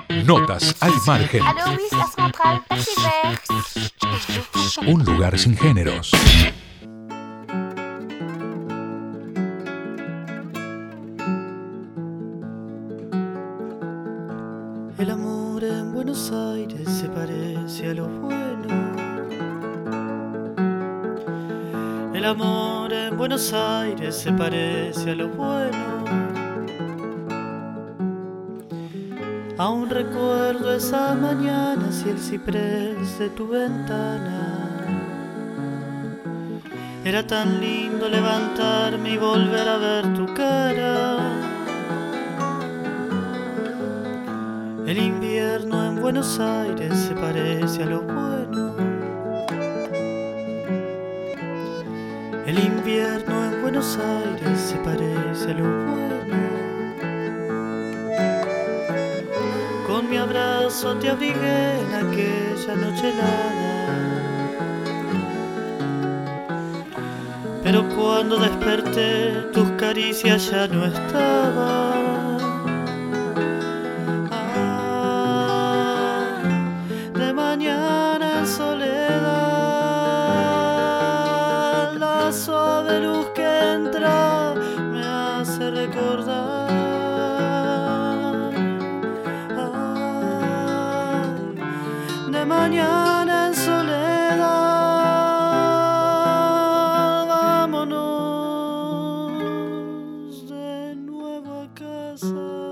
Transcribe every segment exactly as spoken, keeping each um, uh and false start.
Notas al margen. Allô, oui, c'est la centrale. Taxi vert. Un lugar sin géneros. El amor en Buenos Aires se parece a lo bueno. El amor en Buenos Aires se parece a lo bueno. Aún recuerdo esa mañana y el ciprés de tu ventana. Era tan lindo levantarme y volver a ver tu cara. El invierno en Buenos Aires se parece a lo bueno. El invierno en Buenos Aires se parece a lo bueno. Con mi abrazo te abrigué en aquella noche helada. Pero cuando desperté tus caricias ya no estaban. Suave luz que entra me hace recordar. Ay, de mañana en soledad, vámonos de nuevo a casa.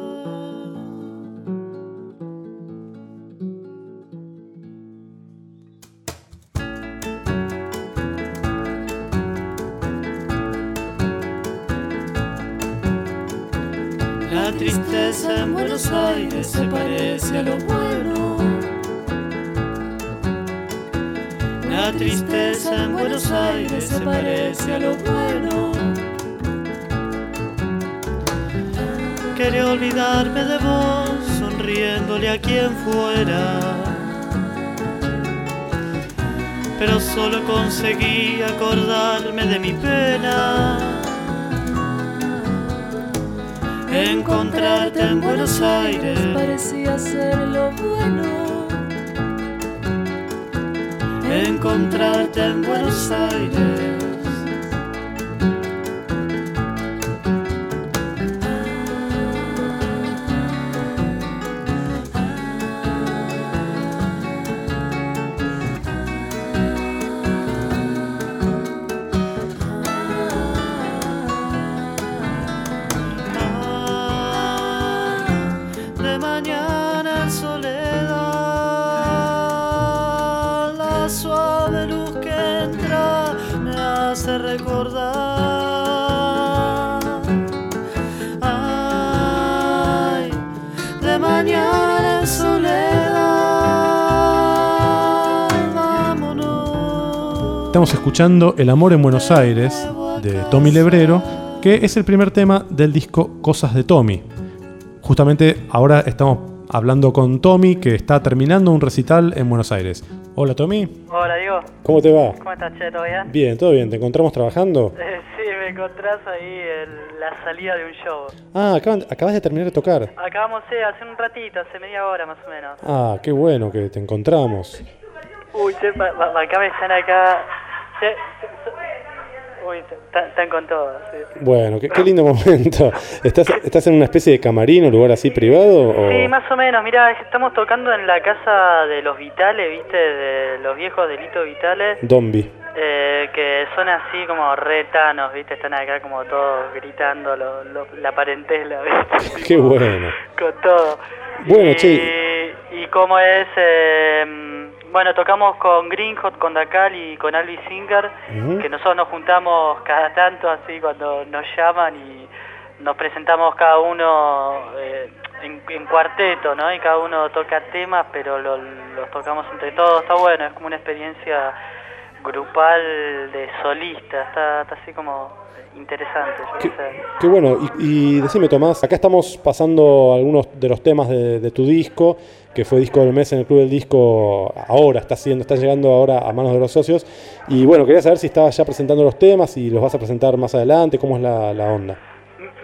La tristeza en Buenos Aires se parece a lo bueno. La tristeza en Buenos Aires se parece a lo bueno. Quería olvidarme de vos, sonriéndole a quien fuera. Pero solo conseguí acordarme de mi pena. Encontrarte en Buenos Aires parecía ser lo bueno. Encontrarte en Buenos Aires. Recordar. Ay, de mañana en soledad, vámonos. Estamos escuchando El amor en Buenos Aires de Tommy Lebrero, que es el primer tema del disco Cosas de Tommy. Justamente ahora estamos hablando con Tommy, que está terminando un recital en Buenos Aires. Hola, Tommy. Hola, Diego. ¿Cómo te va? ¿Cómo estás, che? ¿Todo bien? Bien, todo bien. ¿Te encontramos trabajando? Eh, sí, me encontrás ahí en la salida de un show. Ah, acaban, acabas de terminar de tocar. Acabamos, sí, hace un ratito, hace media hora más o menos. Ah, qué bueno que te encontramos. Uy, che, pa, pa, acá me están acá... Che, che, uy, están con todo, sí. Bueno, qué, qué lindo momento. ¿Estás, ¿Estás en una especie de camarín o lugar así privado? O... Sí, más o menos. Mirá, estamos tocando en la casa de los Vitales, ¿viste? De los viejos de Lito Vitales. Dombi. Eh, que son así como retanos, ¿viste? Están acá como todos gritando lo, lo, la parentela, ¿viste? Qué bueno. Con todo. Bueno, y, che. Y como es... Eh, bueno, tocamos con Green Hot, con Dacal y con Alvis Singer, uh-huh. que nosotros nos juntamos cada tanto así cuando nos llaman y nos presentamos cada uno eh, en, en cuarteto, ¿no? Y cada uno toca temas, pero lo, los tocamos entre todos. Está bueno, es como una experiencia grupal de solista, está, está así como interesante. Yo qué, qué sé. Qué bueno, y, y decime, Tomás, acá estamos pasando algunos de los temas de, de tu disco, que fue disco del mes en el Club del Disco. Ahora está siendo, está llegando ahora a manos de los socios, y bueno, quería saber si estabas ya presentando los temas y los vas a presentar más adelante. ¿Cómo es la, la onda?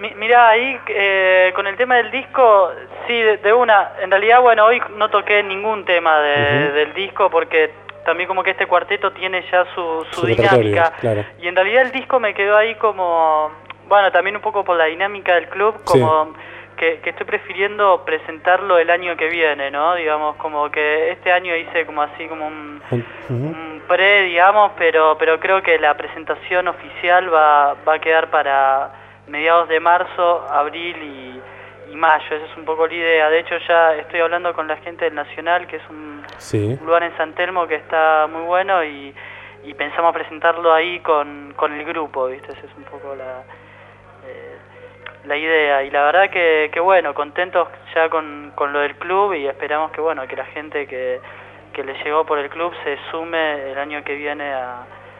Mi, mirá, ahí eh, con el tema del disco, sí, de, de una, en realidad, bueno, hoy no toqué ningún tema de, uh-huh. del disco porque también como que este cuarteto tiene ya su, su, su dinámica, claro. Y en realidad el disco me quedó ahí como, bueno, también un poco por la dinámica del club, como sí. que, que estoy prefiriendo presentarlo el año que viene, ¿no? Digamos, como que este año hice como así, como un, uh-huh. un pre, digamos, pero pero creo que la presentación oficial va, va a quedar para mediados de marzo, abril y, y mayo. Esa es un poco la idea. De hecho, ya estoy hablando con la gente del Nacional, que es un, sí. un lugar en San Telmo que está muy bueno, y, y pensamos presentarlo ahí con, con el grupo, ¿viste? Esa es un poco la, eh, la idea. Y la verdad que, que bueno, contentos ya con, con lo del club, y esperamos que, bueno, que la gente que, que le llegó por el club se sume el año que viene a...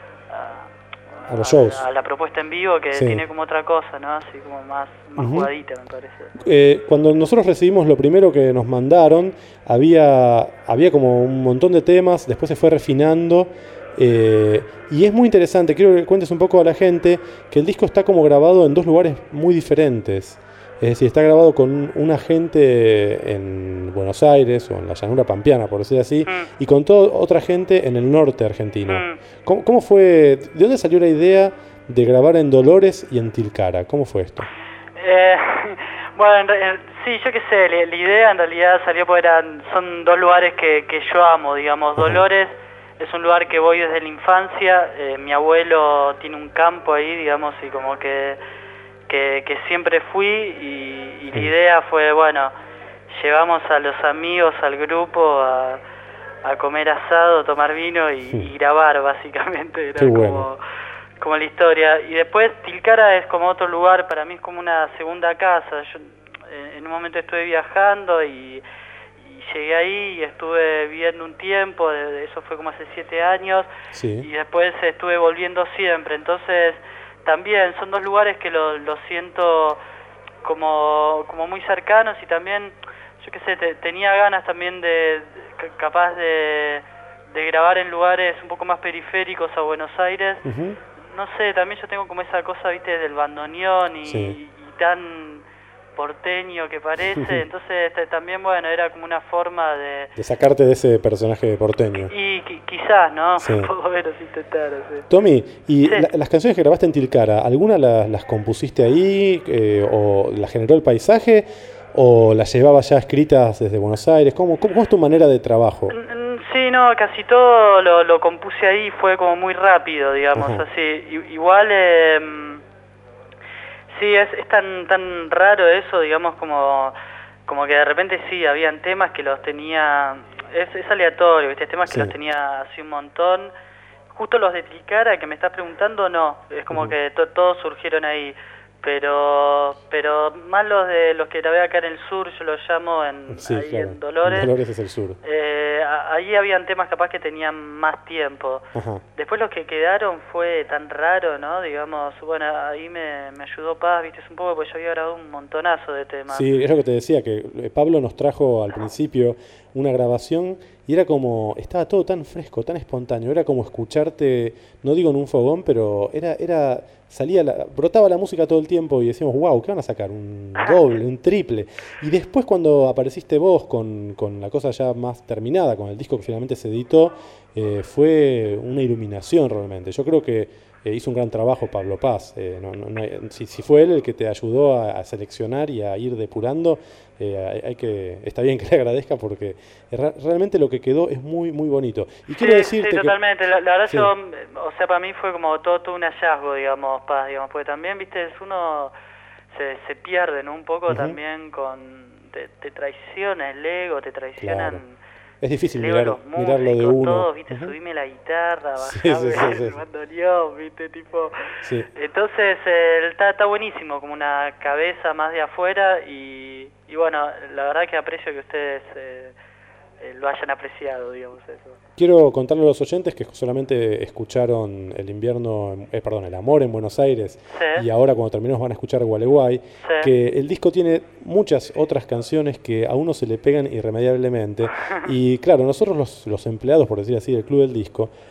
a A los shows. A, a la propuesta en vivo, que sí. tiene como otra cosa, ¿no? Así como más, más uh-huh. jugadita, me parece. Eh, cuando nosotros recibimos lo primero que nos mandaron, había, había como un montón de temas, después se fue refinando, eh, y es muy interesante, quiero que cuentes un poco a la gente que el disco está como grabado en dos lugares muy diferentes. Es decir, está grabado con un agente en Buenos Aires o en la llanura pampeana, por decir así, mm. y con toda otra gente en el norte argentino. Mm. ¿Cómo, ¿Cómo fue? ¿De dónde salió la idea de grabar en Dolores y en Tilcara? ¿Cómo fue esto? Eh, bueno, sí, yo qué sé, la, la idea en realidad salió porque eran, son dos lugares que, que yo amo, digamos. Ajá. Dolores es un lugar que voy desde la infancia, eh, mi abuelo tiene un campo ahí, digamos, y como que... Que, que siempre fui, y, y la idea fue, bueno, llevamos a los amigos, al grupo, a, a comer asado, tomar vino y, y grabar, básicamente. Era como, bueno. como la historia. Y después Tilcara es como otro lugar, para mí es como una segunda casa. Yo en un momento estuve viajando y, y llegué ahí y estuve viviendo un tiempo, eso fue como hace siete años, sí. y después estuve volviendo siempre, entonces... También son dos lugares que lo, lo siento como, como muy cercanos, y también, yo qué sé, te, tenía ganas también de, de capaz de, de grabar en lugares un poco más periféricos a Buenos Aires. Uh-huh. No sé, también yo tengo como esa cosa, viste, del bandoneón y, sí. y, y tan porteño que parece, entonces este, también, bueno, era como una forma de... De sacarte de ese personaje porteño. Y qui- quizás, ¿no? Sí. Un poco menos intentar, sí. Tommy, ¿y sí. la, las canciones que grabaste en Tilcara, alguna las, las compusiste ahí, eh, o las generó el paisaje, o las llevabas ya escritas desde Buenos Aires? ¿Cómo, cómo, cómo es tu manera de trabajo? Sí, no, casi todo lo, lo compuse ahí, fue como muy rápido, digamos, Ajá. así. I, igual... Eh, Sí, es, es tan tan raro eso, digamos, como como que de repente sí, habían temas que los tenía, es, es aleatorio, ¿viste? Temas que sí. los tenía así un montón. Justo los de Tilcara que me estás preguntando, no, es como uh-huh. que to, todos surgieron ahí, pero pero más los de los que grabé acá en el sur, yo los llamo en, sí, ahí claro. en Dolores. Dolores es el sur. Eh, ahí habían temas capaz que tenían más tiempo. Ajá. Después los que quedaron fue tan raro, ¿no? Digamos, bueno, ahí me, me ayudó Paz, viste, es un poco porque yo había grabado un montonazo de temas. Sí, es lo que te decía, que Pablo nos trajo al principio una grabación y era como, estaba todo tan fresco, tan espontáneo, era como escucharte, no digo en un fogón, pero era, era salía la, brotaba la música todo el tiempo y decíamos, wow, ¿qué van a sacar? Un doble, un triple. Y después cuando apareciste vos con, con la cosa ya más terminada, con el disco que finalmente se editó, eh, fue una iluminación realmente. Yo creo que eh, hizo un gran trabajo Pablo Paz. Eh, no, no, no, si, si fue él el que te ayudó a, a seleccionar y a ir depurando, eh, hay, hay que, está bien que le agradezca porque re, realmente lo que quedó es muy muy bonito. Y quiero sí, decirte sí, totalmente. Que, la, la verdad sí. yo, o sea, para mí fue como todo, todo un hallazgo, digamos, Paz, digamos, porque también, viste, uno se, se pierde, ¿no? Un poco uh-huh. también con, te, te traiciona el ego, te traicionan... Claro. Es difícil mirar, músicos, mirarlo de uno. Todo, viste, uh-huh. subime la guitarra, sí, bajame sí, sí, sí, el bandoneón, viste, tipo... Sí. Entonces, eh, está, está buenísimo, como una cabeza más de afuera y, y bueno, la verdad que aprecio que ustedes eh, eh, lo hayan apreciado, digamos, eso. Quiero contarle a los oyentes que solamente escucharon El invierno, eh, perdón, El amor en Buenos Aires, sí. y ahora cuando terminemos van a escuchar Gualeguay, sí. que el disco tiene muchas otras canciones que a uno se le pegan irremediablemente, y claro, nosotros los, los empleados, por decir así, del Club del Disco,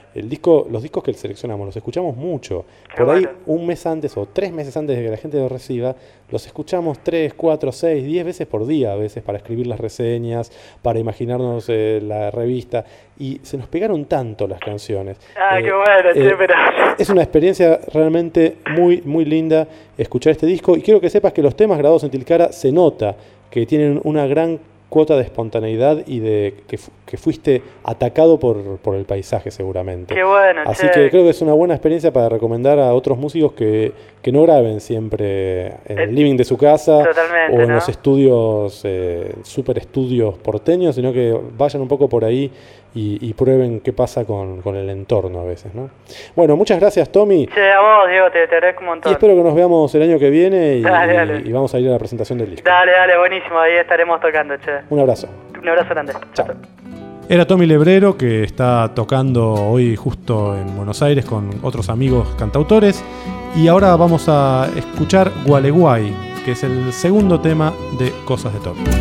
el disco, los discos que seleccionamos los escuchamos mucho. Qué Por ahí bueno. un mes antes o tres meses antes de que la gente los reciba, los escuchamos tres, cuatro, seis, diez veces por día a veces para escribir las reseñas, para imaginarnos eh, la revista, y se nos pegaron tanto las canciones. Ah, Eh, qué bueno, che, eh, pero... Es una experiencia realmente muy, muy linda escuchar este disco, y quiero que sepas que los temas grabados en Tilcara se nota que tienen una gran cuota de espontaneidad y de que, fu- que fuiste atacado por, por el paisaje seguramente. Qué bueno, Así che. que creo que es una buena experiencia para recomendar a otros músicos que, que no graben siempre en el Eh, living de su casa totalmente, o en ¿no? los estudios, eh, super estudios porteños, sino que vayan un poco por ahí y, y prueben qué pasa con, con el entorno a veces, ¿no? Bueno, muchas gracias, Tommy, Che, a vos, Diego, te, te agradezco un y montón. espero que nos veamos el año que viene y, Dale, dale. y- y vamos a ir a la presentación del disco. Dale, dale, buenísimo, ahí estaremos tocando, che. Un abrazo. Un abrazo grande. Chao. Era Tommy Lebrero, que está tocando hoy justo en Buenos Aires con otros amigos cantautores. Y ahora vamos a escuchar Gualeguay, que es el segundo tema de Cosas de Tommy.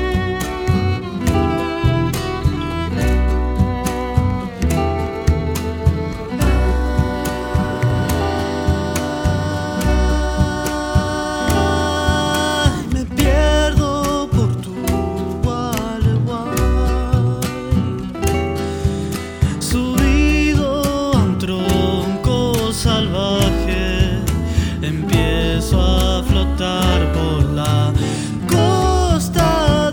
Ay, me pierdo por tu Gualeguay, subido a un tronco salvaje, empiezo a flotar por la costa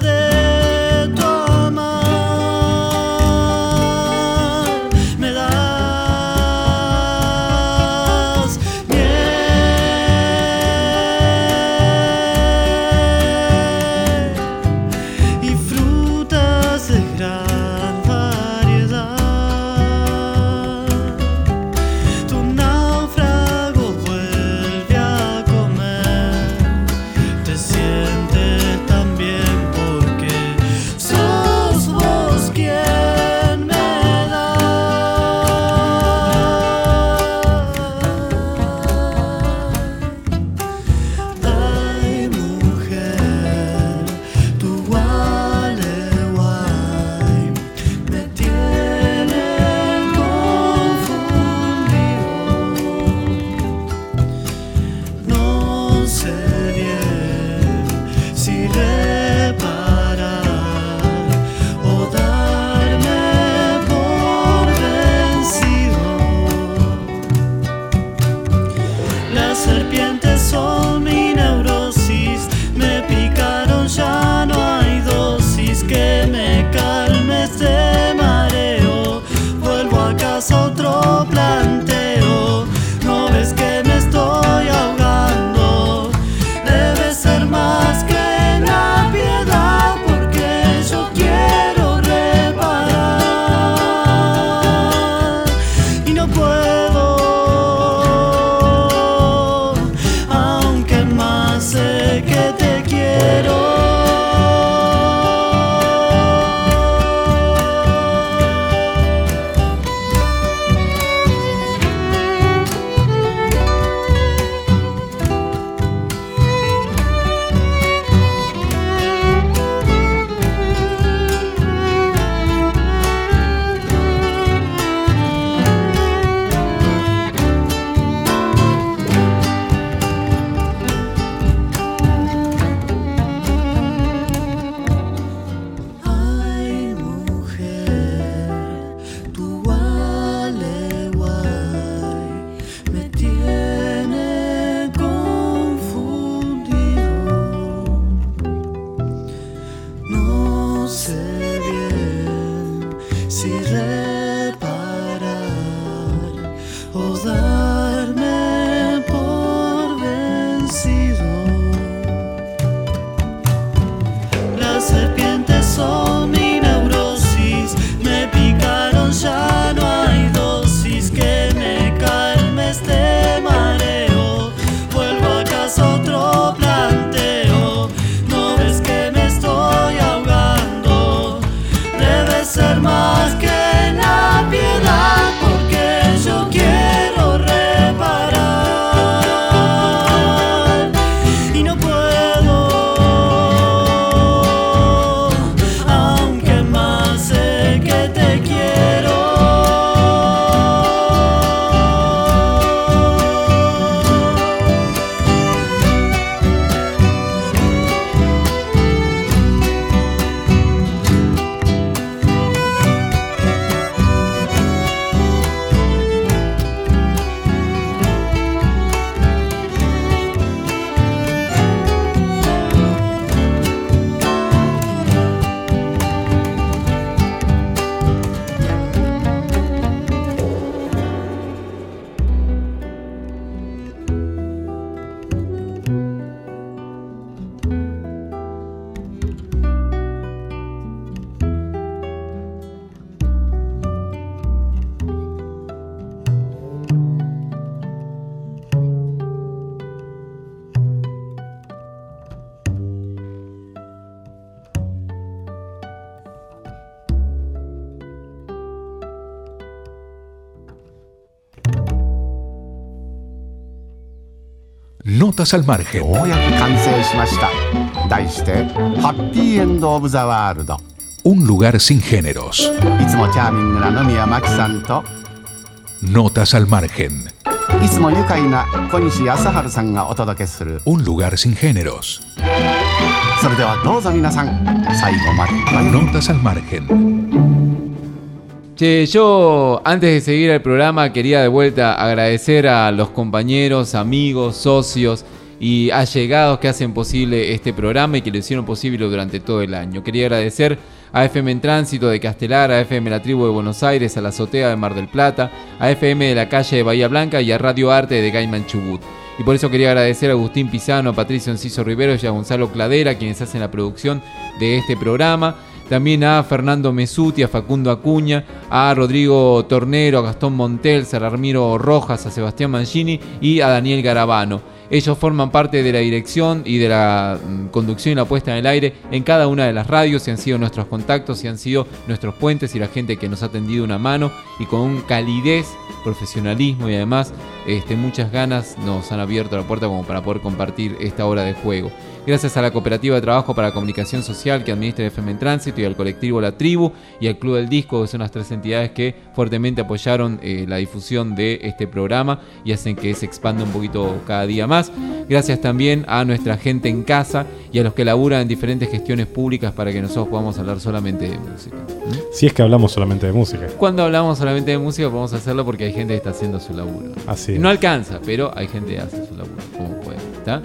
Notas al margen. ようやく完成しました。題してハッピーエンドオブザワールド。 Un lugar sin géneros. いつもチャーミングな野宮真紀さんと Notas al margen. いつも愉快な小西康治さんがお届けする Un lugar sin géneros. それではどうぞ皆さん最後まで Notas al margen. Che, yo antes de seguir el programa quería de vuelta agradecer a los compañeros, amigos, socios y allegados que hacen posible este programa y que lo hicieron posible durante todo el año. Quería agradecer a F M en Tránsito de Castelar, a F M La Tribu de Buenos Aires, a La Azotea de Mar del Plata, a F M de la Calle de Bahía Blanca y a Radio Arte de Gaiman Chubut. Y por eso quería agradecer a Agustín Pisano, a Patricio Enciso Rivero y a Gonzalo Cladera, quienes hacen la producción de este programa. También a Fernando Mesuti, a Facundo Acuña, a Rodrigo Tornero, a Gastón Montel, a Ramiro Rojas, a Sebastián Mangini y a Daniel Garabano. Ellos forman parte de la dirección y de la conducción y la puesta en el aire en cada una de las radios y han sido nuestros contactos y han sido nuestros puentes y la gente que nos ha tendido una mano y con calidez, profesionalismo y además este, muchas ganas nos han abierto la puerta como para poder compartir esta hora de juego. Gracias a la Cooperativa de Trabajo para la Comunicación Social que administra F M en Tránsito y al colectivo La Tribu y al Club del Disco, que son las tres entidades que fuertemente apoyaron eh, la difusión de este programa y hacen que se expanda un poquito cada día más. Gracias también a nuestra gente en casa y a los que laburan en diferentes gestiones públicas para que nosotros podamos hablar solamente de música. ¿Mm? Si es que hablamos solamente de música. Cuando hablamos solamente de música podemos hacerlo porque hay gente que está haciendo su laburo. Así es. No alcanza, pero hay gente que hace su laburo como puede, ¿está?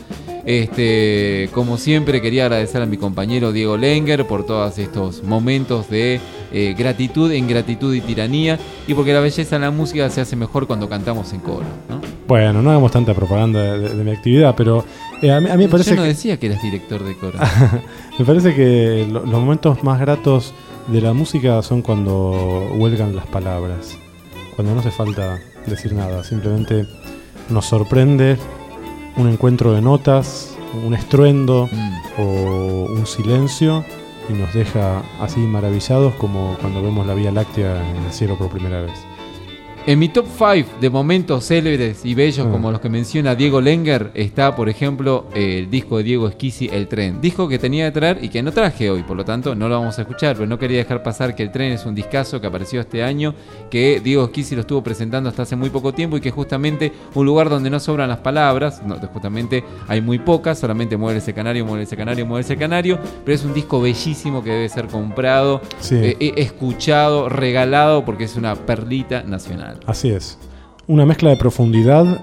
Este, como siempre quería agradecer a mi compañero Diego Lenger por todos estos momentos de eh, gratitud, ingratitud y tiranía y porque la belleza en la música se hace mejor cuando cantamos en coro, ¿no? Bueno, no hagamos tanta propaganda de, de, de mi actividad, pero eh, a, mí, a mí me parece Yo no que, decía que eras director de coro. me parece que lo, los momentos más gratos de la música son cuando huelgan las palabras, cuando no hace falta decir nada, simplemente nos sorprende un encuentro de notas, un estruendo Mm. o un silencio y nos deja así maravillados como cuando vemos la Vía Láctea en el cielo por primera vez. En mi top cinco de momentos célebres y bellos Ah. como los que menciona Diego Lenger está, por ejemplo, el disco de Diego Esquisi, El Tren. Disco que tenía que traer y que no traje hoy, por lo tanto no lo vamos a escuchar, pero no quería dejar pasar que El Tren es un discazo que apareció este año, que Diego Esquisi lo estuvo presentando hasta hace muy poco tiempo y que es justamente un lugar donde no sobran las palabras, no, justamente hay muy pocas, solamente mueve ese canario, mueve ese canario, mueve ese canario, pero es un disco bellísimo que debe ser comprado, Sí. eh, escuchado, regalado, porque es una perlita nacional. Así es. Una mezcla de profundidad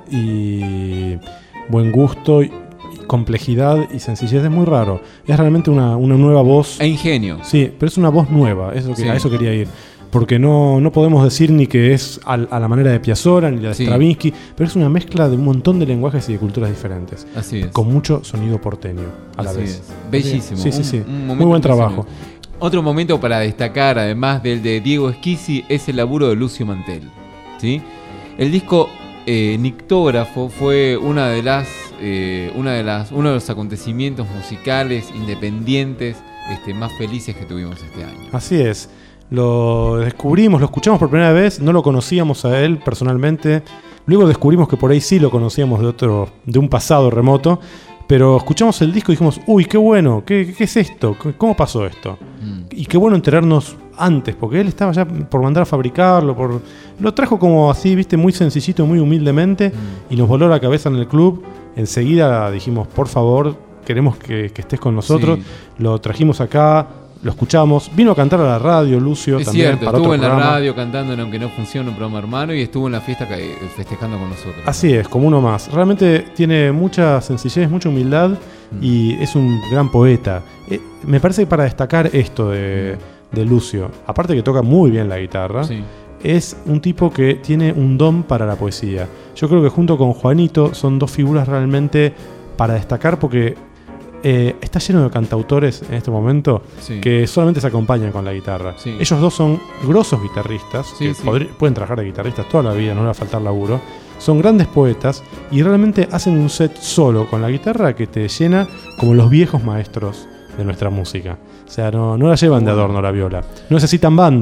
y buen gusto, y complejidad y sencillez. Es muy raro. Es realmente una, una nueva voz. E ingenio. Sí, pero es una voz nueva. Eso que, Sí. A eso quería ir. Porque no, no podemos decir ni que es a, a la manera de Piazzolla ni la de Sí. Stravinsky, pero es una mezcla de un montón de lenguajes y de culturas diferentes. Así es. Con mucho sonido porteño a la Así vez. es. Bellísimo. Sí, sí, Un- sí. un momento Muy buen trabajo. impresionante. Otro momento para destacar, además del de Diego Esquisi, es el laburo de Lucio Mantel. ¿Sí? El disco eh, Nictógrafo fue una de las, eh, una de las, uno de los acontecimientos musicales independientes este, más felices que tuvimos este año. Así es. Lo descubrimos, lo escuchamos por primera vez, no lo conocíamos a él personalmente. Luego descubrimos que por ahí sí lo conocíamos de otro, de un pasado remoto. Pero escuchamos el disco y dijimos, uy, qué bueno, ¿qué, qué es esto? ¿Cómo pasó esto? Mm. Y qué bueno enterarnos antes, porque él estaba ya por mandar a fabricarlo, por lo trajo como así, viste, muy sencillito, muy humildemente, Mm. y nos voló la cabeza en el club. Enseguida dijimos, por favor, queremos que, que estés con nosotros. Sí. Lo trajimos acá, lo escuchamos. Vino a cantar a la radio, Lucio, Es también cierto, para estuvo otro en la programa. radio cantando en Aunque No Funciona, un programa hermano, y estuvo en la fiesta que- festejando con nosotros. Así es, como uno más. Realmente tiene mucha sencillez, mucha humildad y es un gran poeta. Eh, me parece que para destacar esto de, de Lucio, aparte que toca muy bien la guitarra, Sí. es un tipo que tiene un don para la poesía. Yo creo que junto con Juanito son dos figuras realmente para destacar porque eh, está lleno de cantautores en este momento Sí. que solamente se acompañan con la guitarra. Sí. Ellos dos son grosos guitarristas, Sí, que sí. podri- pueden trabajar de guitarristas toda la vida, no les va a faltar laburo. Son grandes poetas y realmente hacen un set solo con la guitarra que te llena como los viejos maestros de nuestra música. O sea, no, no la llevan de adorno la viola. No necesitan banda.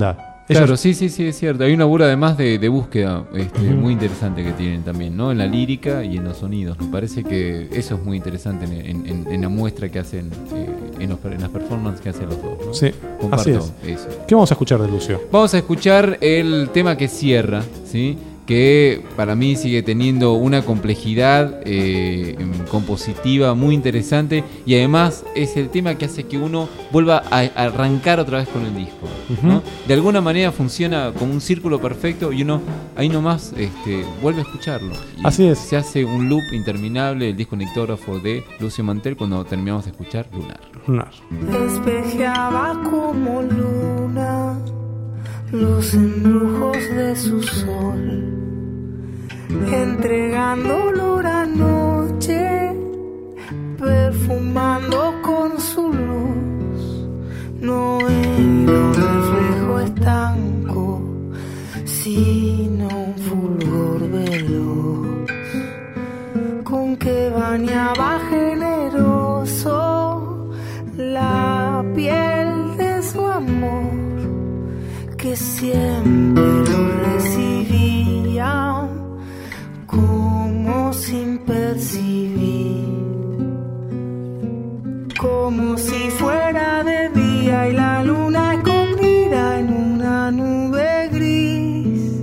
Claro, Ellos- sí, sí, sí, es cierto. Hay una laburo además de, de búsqueda este, Ujú. muy interesante que tienen también, ¿no? En la lírica y en los sonidos. Me parece que eso es muy interesante en, en- en- en la muestra que hacen, eh, en, los- en las performances que hacen los dos, ¿no? Sí, Comparto así es. eso. ¿Qué vamos a escuchar de Lucio? Vamos a escuchar el tema que cierra, ¿sí? Que para mí sigue teniendo una complejidad eh, em, compositiva muy interesante y además es el tema que hace que uno vuelva a, a arrancar otra vez con el disco, ¿no? Ujú. De alguna manera funciona como un círculo perfecto y uno ahí nomás este, vuelve a escucharlo. Y Así es. Se hace un loop interminable, el disco nictógrafo de Lucio Mantel cuando terminamos de escuchar Lunar. Lunar. Espejeaba como luna los embrujos de su sol, entregando olor a noche, perfumando con su luz. No era un reflejo estanco, sino un fulgor veloz, con que bañaba generoso la piel de su amor, que siempre lo recibía como sin percibir, como si fuera de día y la luna escondida en una nube gris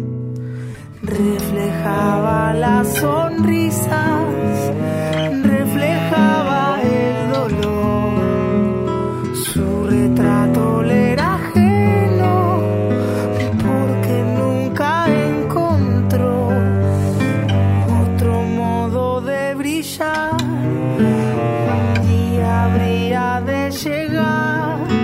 reflejaba las sonrisas, reflejaba el dolor. Su retrato le era ajeno porque nunca encontró otro modo de brillar. Un día habría de llegar.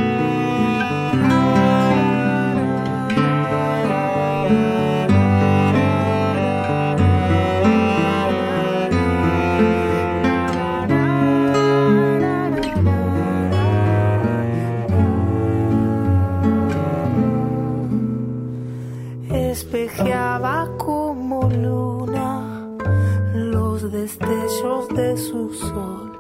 Espejeaba como luna los destellos de su sol,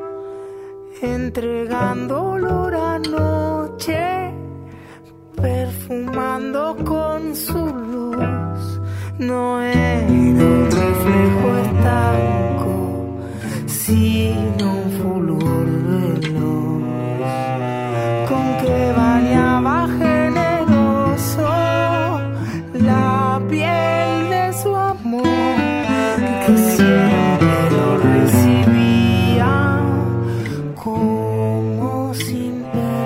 entregando olor a noche, perfumando con su luz. No era un reflejo estanco, sino un fulgor veloz, con que bañaba generoso la piel de su amor, que siempre lo recibía como sin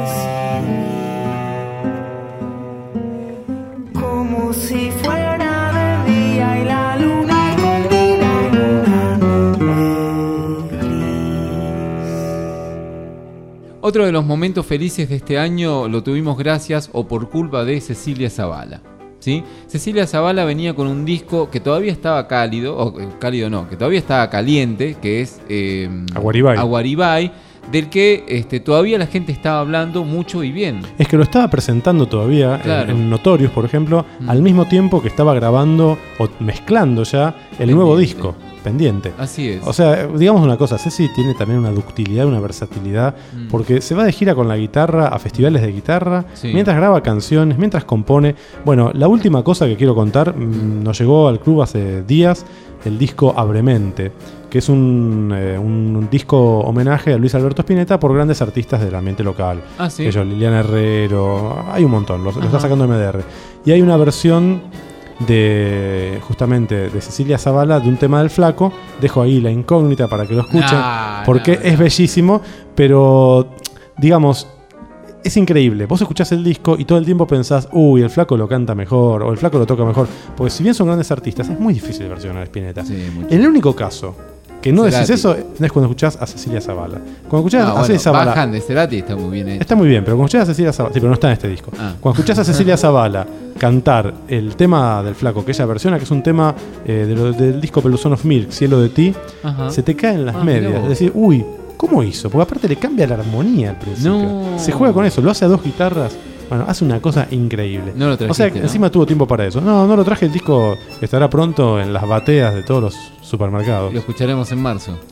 percibir, como si fuera de día y la luna escondida en una nube gris. Otro de los momentos felices de este año lo tuvimos gracias o por culpa de Cecilia Zavala, ¿sí? Cecilia Zavala venía con un disco que todavía estaba cálido, o eh, cálido no, que todavía estaba caliente, que es eh, Aguaribay. Aguaribay, del que este, todavía la gente estaba hablando mucho y bien. Es que lo estaba presentando todavía en- Claro. en, Notorious, por ejemplo, Mm. al mismo tiempo que estaba grabando o mezclando ya el nuevo disco, pendiente. Así es. O sea, digamos una cosa, Ceci tiene también una ductilidad, una versatilidad, Mm. porque se va de gira con la guitarra a festivales de guitarra, Sí. mientras graba canciones, mientras compone. Bueno, la última cosa que quiero contar, mm, nos llegó al club hace días el disco Abremente, que es un, eh, un disco homenaje a Luis Alberto Spinetta por grandes artistas del ambiente local. Ah, sí. Ellos, Liliana Herrero, hay un montón, lo, lo está Ajá. sacando M D R. Y hay una versión de justamente de Cecilia Zavala de un tema del Flaco. Dejo ahí la incógnita para que lo escuchen, No, porque no, es no. bellísimo, pero digamos, es increíble. Vos escuchás el disco y todo el tiempo pensás, uy, el Flaco lo canta mejor o el Flaco lo toca mejor, porque si bien son grandes artistas, es muy difícil versionar a Spinetta. Sí, mucho. En el único caso que no decís Cerati. eso es cuando escuchás a Cecilia Zavala. Cuando escuchás Ah, a bueno, Cecilia Zavala, bajan de Cerati, está muy bien hecho. está muy bien, pero cuando escuchás a Cecilia Zavala, sí, pero no está en este disco. Ah. Cuando escuchás a Cecilia Zavala cantar el tema del Flaco, que ella versiona, que es un tema eh, de lo- del disco Peluzón of Milk, Cielo de ti, Ajá. se te caen las Ah, mirá medias. vos. Es decir, uy, ¿cómo hizo? Porque aparte le cambia la armonía al principio. No. Se juega con eso, lo hace a dos guitarras. Bueno, hace una cosa increíble. No lo o sea, trajiste, que ¿no? encima tuvo tiempo para eso. No, no lo traje. El disco estará pronto en las bateas de todos los supermercados. Lo escucharemos en marzo.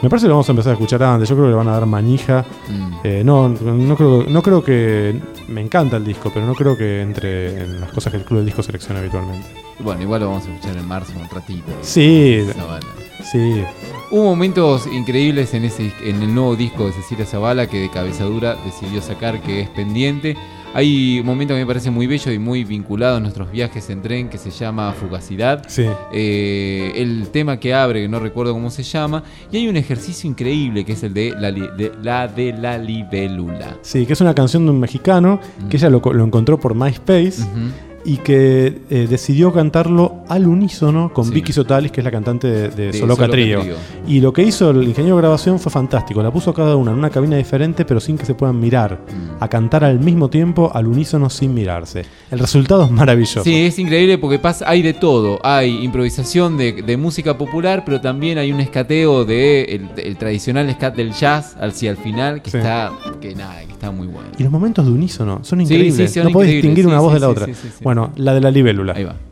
Me parece que lo vamos a empezar a escuchar antes. Yo creo que le van a dar manija. Mm. Eh, no, no, creo, no creo que... Me encanta el disco, pero no creo que entre en las cosas que el Club del Disco selecciona habitualmente. Bueno, igual lo vamos a escuchar en marzo un ratito. Sí, Zavala. sí. Hubo momentos increíbles en, ese, en el nuevo disco de Cecilia Zavala que de cabezadura decidió sacar, que es Pendiente. Hay un momento que me parece muy bello y muy vinculado a nuestros viajes en tren que se llama Fugacidad. Sí. Eh, el tema que abre, que no recuerdo cómo se llama. Y hay un ejercicio increíble que es el de la, li, de, la de la libélula. Sí, que es una canción de un mexicano Mm. que ella lo, lo encontró por MySpace. Uh-huh. Y que eh, decidió cantarlo al unísono con Sí. Vicky Sotalis, que es la cantante de, de De Soloca Soloca Trío. Trío. Y lo que hizo el ingeniero de grabación fue fantástico. La puso cada una en una cabina diferente, pero sin que se puedan mirar. Mm. A cantar al mismo tiempo, al unísono, sin mirarse. El resultado es maravilloso. Sí, es increíble porque pasa, hay de todo. Hay improvisación de, de música popular, pero también hay un escateo de el, el tradicional scat del jazz hacia el final que Sí. está que nada, que está muy bueno. Y los momentos de unísono son Sí, increíbles. sí, son no podés increíbles. distinguir Sí, una sí, voz de sí, la sí, otra. sí, sí, sí. Bueno, la de la libélula. Ahí va.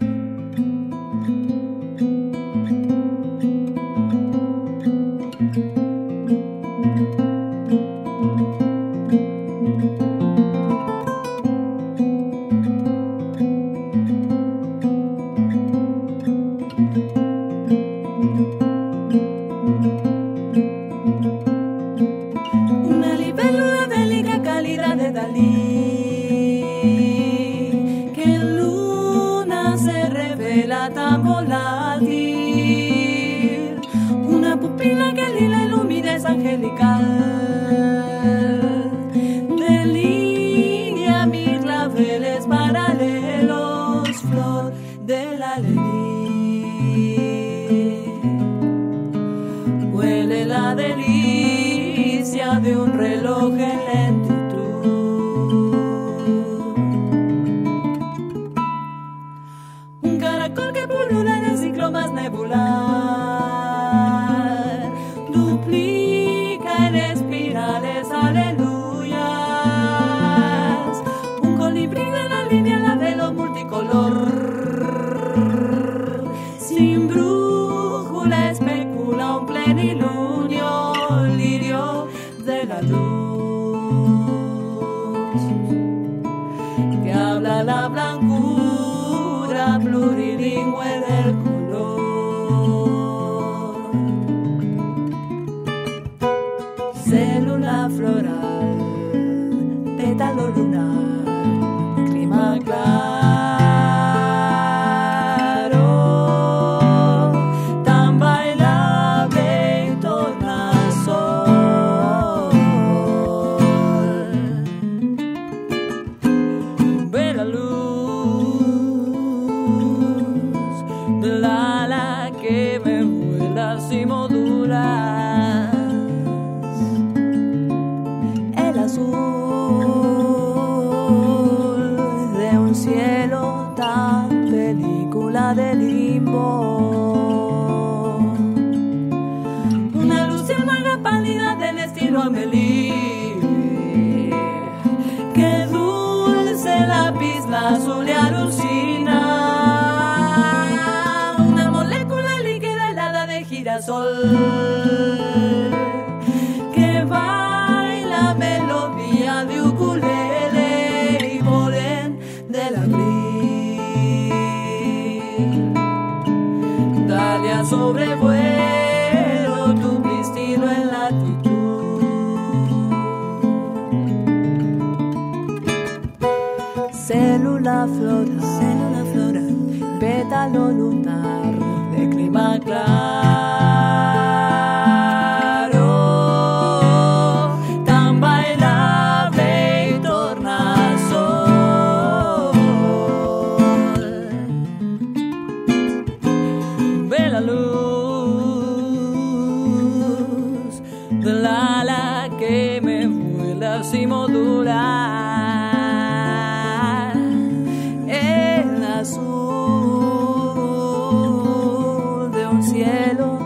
Una libélula bélica cálida de Dalí, que en luna se revela tan volátil. Una pupila que lila ilumidez angelical, delinea mil claveles paralelos, flor de la ley. Huele la delicia de un reloj en lentitud. Un caracol que pulula en el ciclo más nebular, duplica en espirales aleluyas. Un colibrí de la línea la velo multicolor, sin brújula especula un plenilunio, lirio de la luz, que habla la blancura plurilingüe del color. Célula floral, pétalo lunar, clima claro, tan bailable y tornasol. Ve la luz del ala que me vuelas y modulas. El azul de un cielo tan película de limbo. Una luciérnaga pálida del estilo Amelie, que dulce lápiz la azul le alucina. Una molécula líquida helada de girasol, que baila melodía de ukulele y polen del abril. Dale a sobrevuelo tu vestido en latitud. Célula floral, célula floral, pétalo lunar de clima claro, tan bailable y tornasol. Ve la luz del ala que me vuela sin modular. El azul de un cielo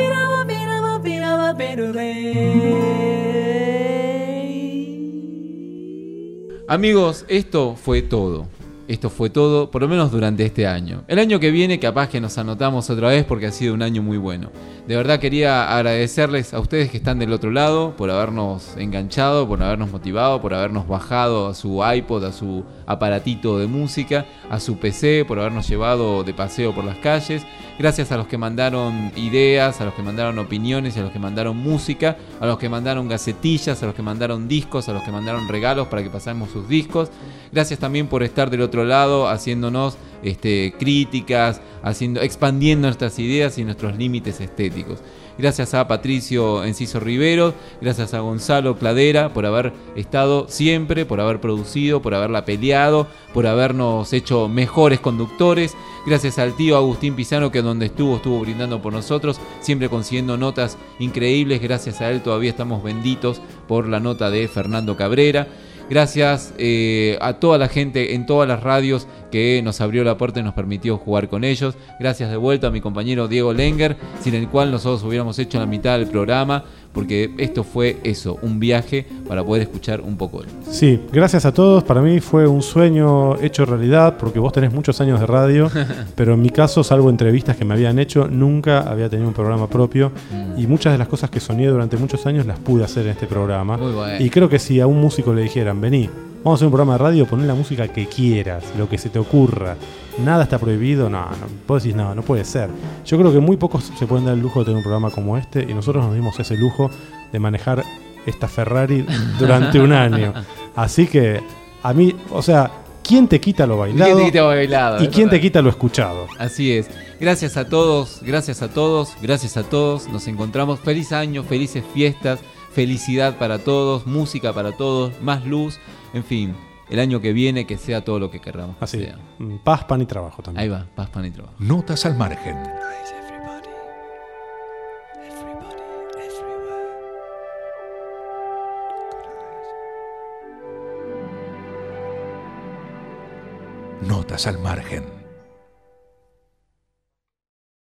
Amigos, esto fue todo. Esto fue todo, por lo menos durante este año. El año que viene capaz que nos anotamos otra vez porque ha sido un año muy bueno. De verdad quería agradecerles a ustedes que están del otro lado por habernos enganchado, por habernos motivado, por habernos bajado a su iPod, a su aparatito de música, a su P C, por habernos llevado de paseo por las calles. Gracias a los que mandaron ideas, a los que mandaron opiniones, a los que mandaron música, a los que mandaron gacetillas, a los que mandaron discos, a los que mandaron regalos para que pasemos sus discos. Gracias también por estar del otro lado haciéndonos este, críticas, haciendo, expandiendo nuestras ideas y nuestros límites estéticos. Gracias a Patricio Enciso Rivero, gracias a Gonzalo Cladera por haber estado siempre, por haber producido, por haberla peleado, por habernos hecho mejores conductores. Gracias al tío Agustín Pisano que donde estuvo, estuvo brindando por nosotros, siempre consiguiendo notas increíbles. Gracias a él todavía estamos benditos por la nota de Fernando Cabrera. Gracias eh, a toda la gente en todas las radios que nos abrió la puerta y nos permitió jugar con ellos. Gracias de vuelta a mi compañero Diego Lenger, sin el cual nosotros hubiéramos hecho la mitad del programa, porque esto fue eso, un viaje para poder escuchar un poco. Sí, gracias a todos. Para mí fue un sueño hecho realidad, porque vos tenés muchos años de radio, pero en mi caso, salvo entrevistas que me habían hecho, nunca había tenido un programa propio, mm. y muchas de las cosas que soñé durante muchos años las pude hacer en este programa. Muy bueno. Y creo que si a un músico le dijeran, vení, vamos a hacer un programa de radio, poné la música que quieras, lo que se te ocurra, nada está prohibido, no, no, vos decís, no, no puede ser. Yo creo que muy pocos se pueden dar el lujo de tener un programa como este, y nosotros nos dimos ese lujo de manejar esta Ferrari durante un año. Así que, a mí, o sea, ¿quién te quita lo bailado? ¿Quién te quita lo bailado? ¿Y quién te quita lo escuchado? Así es. Gracias a todos, gracias a todos, gracias a todos. Nos encontramos. Feliz año, felices fiestas, felicidad para todos, música para todos, más luz, en fin. El año que viene que sea todo lo que querramos que Así, sea. Paz, pan y trabajo también. Ahí va, paz, pan y trabajo. Notas al margen. Notas al margen.